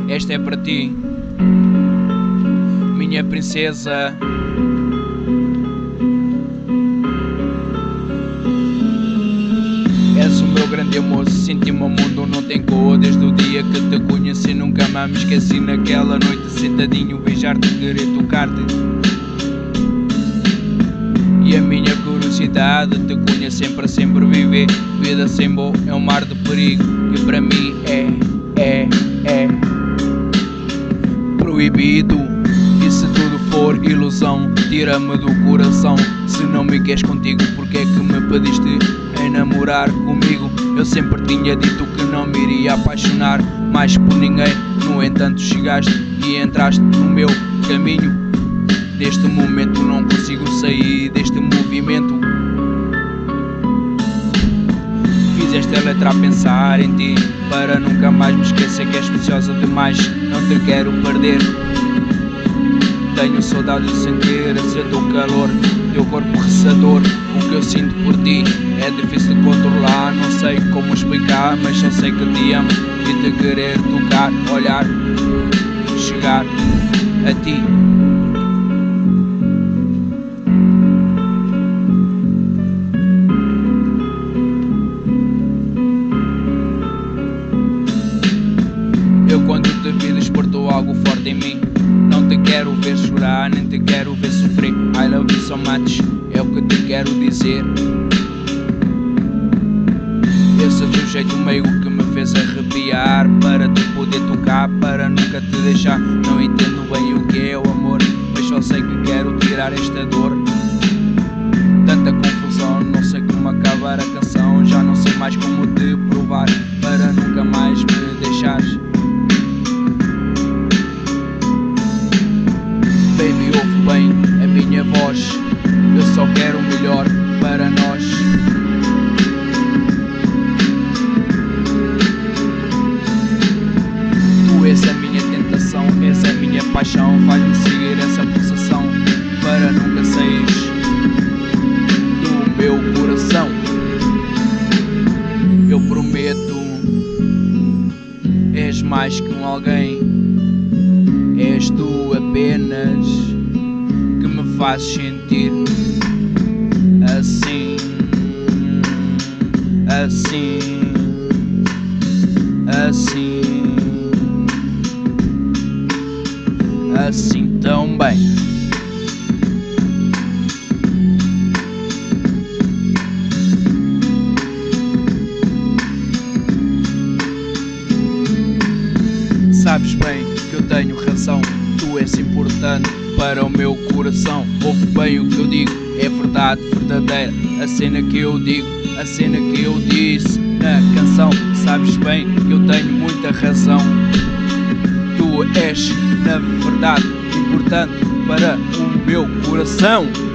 Esta é para ti, minha princesa. És o meu grande amor, senti-me ao mundo, não tem cor. Desde o dia que te conheci nunca mais me esqueci. Naquela noite sentadinho, beijar-te, querer tocar-te. E a minha curiosidade te conhecer para sempre viver. Vida sem bom é um mar de perigo, que para mim é proibido. E se tudo for ilusão, tira-me do coração. Se não me queres contigo, porque é que me pediste em namorar comigo? Eu sempre tinha dito que não me iria apaixonar mais por ninguém. No entanto chegaste e entraste no meu caminho. Neste momento não consigo sair deste movimento. Fizeste a letra a pensar em ti, para nunca mais me esquecer que és preciosa demais. Não te quero perder. Tenho saudade de sentir o teu calor, teu corpo ressador. O que eu sinto por ti é difícil de controlar. Não sei como explicar, mas só sei que te amo e te querer tocar, olhar, chegar a ti. Eu quando te vi despertou algo forte em mim. Não te quero ver chorar, nem te quero ver sofrer. I love you so much, é o que te quero dizer. Esse teu jeito meio que me fez arrepiar, para te poder tocar, para nunca te deixar. Não entendo bem o que é o amor, mas só sei que quero tirar esta dor. Tanta confusão, não sei como acabar a canção. Já não sei mais como te provar, para nunca mais me deixares. Baby, ouve bem a minha voz, eu só quero o melhor para nós. Tu és a minha tentação, és a minha paixão. Faz-me seguir essa pulsação, para nunca saís do meu coração. Eu prometo, és mais que um alguém. És tu apenas que me fazes sentir assim, assim, assim, assim tão bem. Sabes bem que eu tenho razão, tu és importante para o meu coração. Ouve bem o que eu digo, é verdade verdadeira. A cena que eu digo, a cena que eu disse na canção. Sabes bem que eu tenho muita razão. Tu és, na verdade, importante para o meu coração.